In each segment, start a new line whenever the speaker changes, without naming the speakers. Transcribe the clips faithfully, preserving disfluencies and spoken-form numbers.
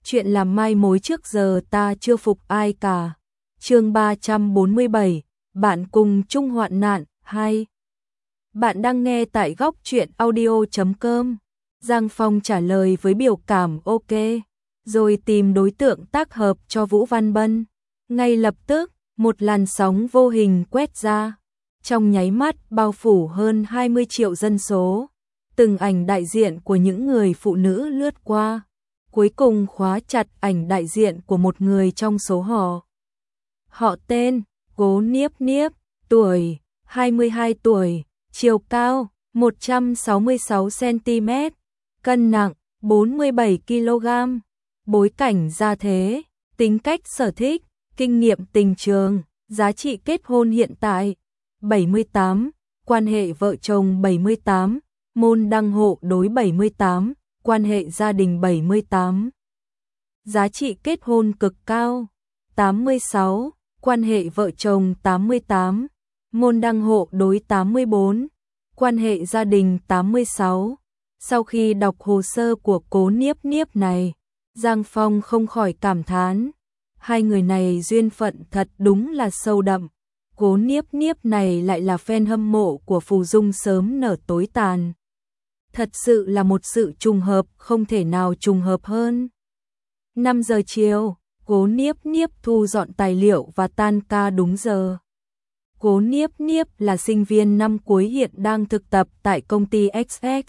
Chuyện làm mai mối trước giờ ta chưa phục ai cả. Chương ba trăm bốn mươi bảy, bạn cùng chung hoạn nạn, hai. Bạn đang nghe tại góc truyện audio chấm com. Giang Phong trả lời với biểu cảm ok, rồi tìm đối tượng tác hợp cho Vũ Văn Bân. Ngay lập tức, một làn sóng vô hình quét ra, trong nháy mắt bao phủ hơn hai mươi triệu dân số. Từng ảnh đại diện của những người phụ nữ lướt qua, cuối cùng khóa chặt ảnh đại diện của một người trong số họ. Họ tên, Cố Niếp Niếp, tuổi, hai mươi hai tuổi, chiều cao, một trăm sáu mươi sáu xăng ti mét, cân nặng, bốn mươi bảy ki lô gam, bối cảnh gia thế, tính cách sở thích, kinh nghiệm tình trường, giá trị kết hôn hiện tại, bảy mươi tám, quan hệ vợ chồng bảy mươi tám, môn đăng hộ đối bảy mươi tám, quan hệ gia đình bảy mươi tám. Giá trị kết hôn cực cao, tám mươi sáu, quan hệ vợ chồng tám mươi tám, môn đăng hộ đối tám mươi bốn, quan hệ gia đình tám mươi sáu. Sau khi đọc hồ sơ của Cố Niếp Niếp này, Giang Phong không khỏi cảm thán, hai người này duyên phận thật đúng là sâu đậm. Cố Niếp Niếp này lại là fan hâm mộ của Phù Dung sớm nở tối tàn. Thật sự là một sự trùng hợp không thể nào trùng hợp hơn. năm giờ chiều, Cố Niếp Niếp thu dọn tài liệu và tan ca đúng giờ. Cố Niếp Niếp là sinh viên năm cuối hiện đang thực tập tại công ty ích ích.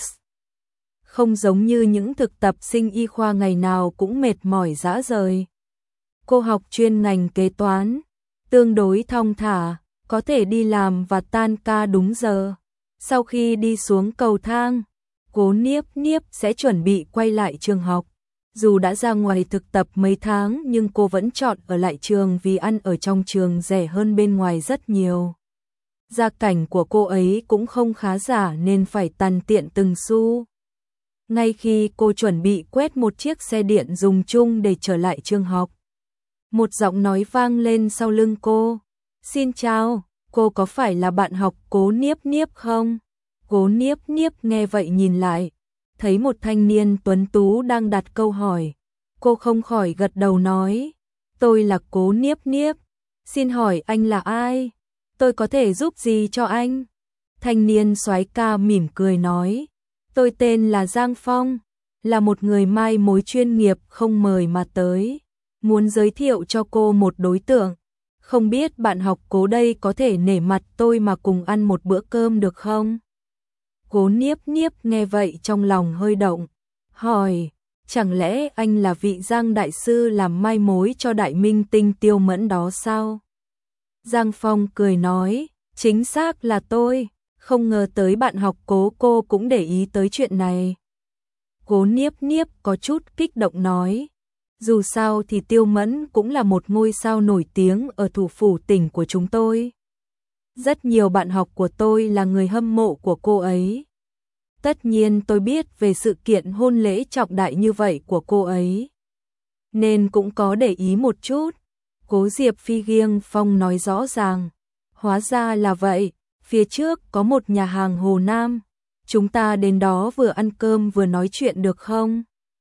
Không giống như những thực tập sinh y khoa ngày nào cũng mệt mỏi rã rời. Cô học chuyên ngành kế toán, tương đối thong thả, có thể đi làm và tan ca đúng giờ. Sau khi đi xuống cầu thang, Cố Niếp Niếp sẽ chuẩn bị quay lại trường học. Dù đã ra ngoài thực tập mấy tháng nhưng cô vẫn chọn ở lại trường vì ăn ở trong trường rẻ hơn bên ngoài rất nhiều. Gia cảnh của cô ấy cũng không khá giả nên phải tằn tiện từng xu. Ngay khi cô chuẩn bị quét một chiếc xe điện dùng chung để trở lại trường học, một giọng nói vang lên sau lưng cô. Xin chào, cô có phải là bạn học Cố Niếp Niếp không? Cố Niếp Niếp nghe vậy nhìn lại, thấy một thanh niên tuấn tú đang đặt câu hỏi. Cô không khỏi gật đầu nói, tôi là Cố Niếp Niếp, xin hỏi anh là ai? Tôi có thể giúp gì cho anh? Thanh niên soái ca mỉm cười nói, tôi tên là Giang Phong, là một người mai mối chuyên nghiệp không mời mà tới, muốn giới thiệu cho cô một đối tượng. Không biết bạn học Cố đây có thể nể mặt tôi mà cùng ăn một bữa cơm được không? Cố Niếp Niếp nghe vậy trong lòng hơi động, hỏi, chẳng lẽ anh là vị Giang đại sư làm mai mối cho đại minh tinh Tiêu Mẫn đó sao? Giang Phong cười nói, chính xác là tôi, không ngờ tới bạn học Cố cô cũng để ý tới chuyện này. Cố Niếp Niếp có chút kích động nói, dù sao thì Tiêu Mẫn cũng là một ngôi sao nổi tiếng ở thủ phủ tỉnh của chúng tôi. Rất nhiều bạn học của tôi là người hâm mộ của cô ấy. Tất nhiên tôi biết về sự kiện hôn lễ trọng đại như vậy của cô ấy, nên cũng có để ý một chút. Cố Diệp Phi Giang Phong nói rõ ràng, hóa ra là vậy, phía trước có một nhà hàng Hồ Nam, chúng ta đến đó vừa ăn cơm vừa nói chuyện được không?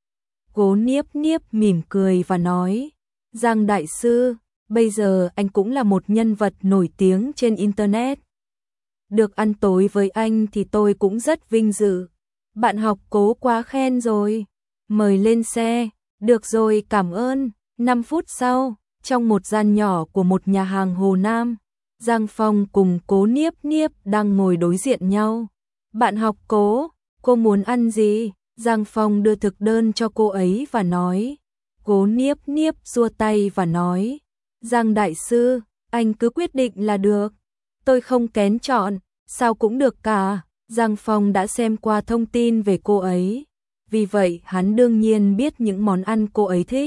Cố Niếp Niếp mỉm cười và nói, Giang đại sư, bây giờ anh cũng là một nhân vật nổi tiếng trên Internet. Được ăn tối với anh thì tôi cũng rất vinh dự. Bạn học Cố quá khen rồi. Mời lên xe. Được rồi, cảm ơn. năm phút sau, trong một gian nhỏ của một nhà hàng Hồ Nam, Giang Phong cùng Cố Niếp Niếp đang ngồi đối diện nhau. Bạn học Cố, cô muốn ăn gì? Giang Phong đưa thực đơn cho cô ấy và nói. Cố Niếp Niếp giơ tay và nói, Giang đại sư, anh cứ quyết định là được. Tôi không kén chọn, sao cũng được cả. Giang Phong đã xem qua thông tin về cô ấy, vì vậy hắn đương nhiên biết những món ăn cô ấy thích.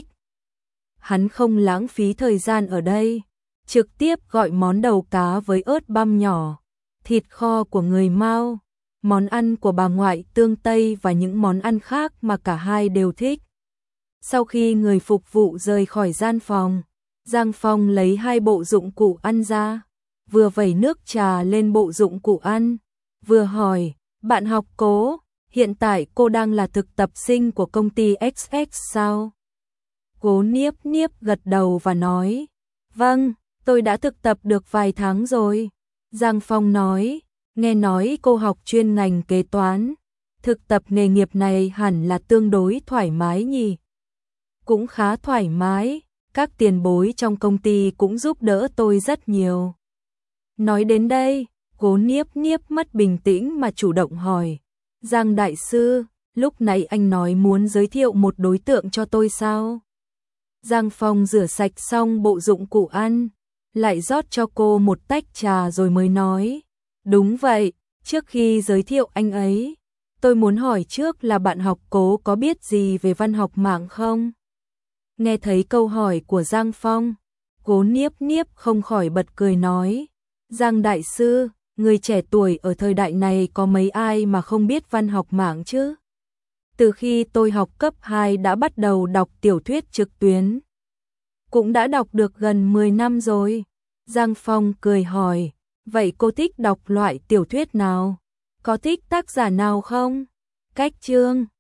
Hắn không lãng phí thời gian ở đây, trực tiếp gọi món đầu cá với ớt băm nhỏ, thịt kho của người Mao, món ăn của bà ngoại tương Tây và những món ăn khác mà cả hai đều thích. Sau khi người phục vụ rời khỏi gian phòng, Giang Phong lấy hai bộ dụng cụ ăn ra, vừa vẩy nước trà lên bộ dụng cụ ăn, vừa hỏi, bạn học Cố, hiện tại cô đang là thực tập sinh của công ty ích ích sao? Cố Niếp Niếp gật đầu và nói, vâng, tôi đã thực tập được vài tháng rồi. Giang Phong nói, nghe nói cô học chuyên ngành kế toán, thực tập nghề nghiệp này hẳn là tương đối thoải mái nhỉ? Cũng khá thoải mái, các tiền bối trong công ty cũng giúp đỡ tôi rất nhiều. Nói đến đây, Cố Niếp Niếp mất bình tĩnh mà chủ động hỏi, Giang đại sư, lúc nãy anh nói muốn giới thiệu một đối tượng cho tôi sao? Giang Phong rửa sạch xong bộ dụng cụ ăn, lại rót cho cô một tách trà rồi mới nói, đúng vậy, trước khi giới thiệu anh ấy, tôi muốn hỏi trước là bạn học Cố có biết gì về văn học mạng không? Nghe thấy câu hỏi của Giang Phong, Cố Niếp Niếp không khỏi bật cười nói, Giang đại sư, người trẻ tuổi ở thời đại này có mấy ai mà không biết văn học mạng chứ? Từ khi tôi học cấp hai đã bắt đầu đọc tiểu thuyết trực tuyến, cũng đã đọc được gần mười năm rồi. Giang Phong cười hỏi, vậy cô thích đọc loại tiểu thuyết nào? Có thích tác giả nào không? Cách chương